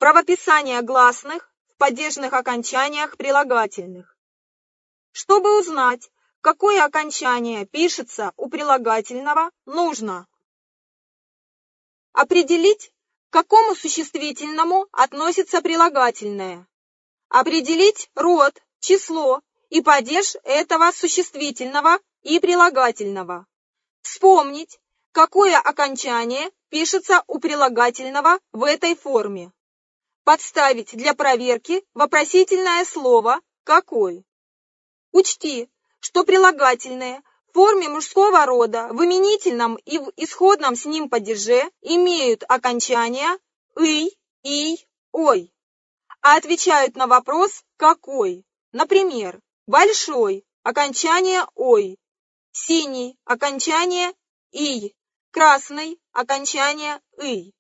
Правописание гласных в падежных окончаниях прилагательных. Чтобы узнать, какое окончание пишется у прилагательного, нужно определить, к какому существительному относится прилагательное, определить род, число и падеж этого существительного и прилагательного, вспомнить, какое окончание пишется у прилагательного в этой форме, подставить для проверки вопросительное слово «какой». Учти, что прилагательные в форме мужского рода в именительном и в исходном с ним падеже имеют окончания «ый», «ий», «ой», а отвечают на вопрос «какой». Например, большой – окончание «ой», синий – окончание «ий», красный – окончание «ый».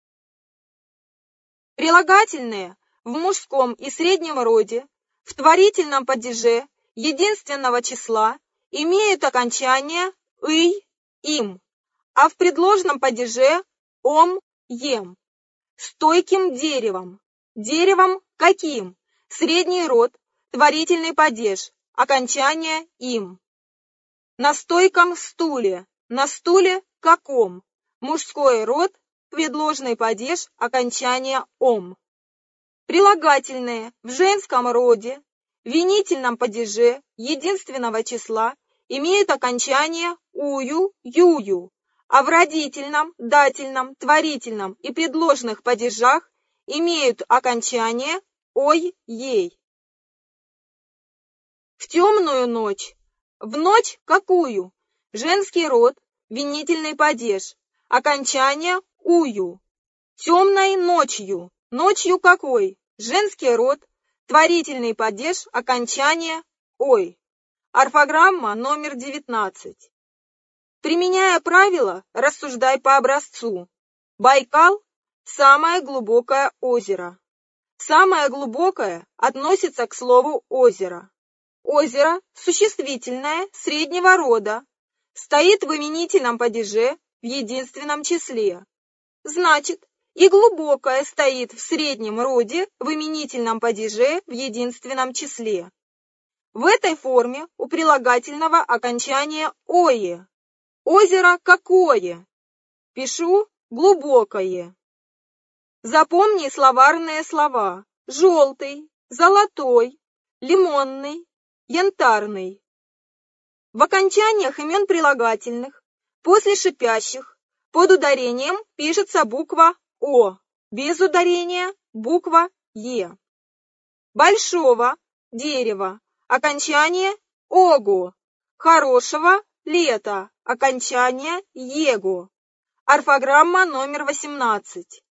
Прилагательные в мужском и среднем роде в творительном падеже единственного числа имеют окончание «ый», «им», а в предложном падеже «ом», «ем». Стойким деревом. Деревом каким? Средний род, творительный падеж, окончание «им». На стойком стуле. На стуле каком? Мужской род, предложный падеж, окончание «ом». Прилагательные в женском роде, в винительном падеже единственного числа имеют окончание «ую», «юю», а в родительном, дательном, творительном и предложных падежах имеют окончание «ой», «ей». В темную ночь. В ночь какую? Женский род, винительный падеж, окончание «ую». Темной ночью. Ночью какой? Женский род, творительный падеж, окончание «ой». Орфограмма номер 19. Применяя правило, рассуждай по образцу. Байкал – самое глубокое озеро. Самое глубокое относится к слову «озеро». Озеро – существительное среднего рода, стоит в именительном падеже в единственном числе. Значит, и глубокое стоит в среднем роде в именительном падеже в единственном числе. В этой форме у прилагательного окончание «ое». Озеро какое? Пишу глубокое. Запомни словарные слова: желтый, золотой, лимонный, янтарный. В окончаниях имен прилагательных после шипящих под ударением пишется буква «о», без ударения буква «е». Большого дерева окончание «ого», хорошего лета окончание «его». Орфограмма номер 18.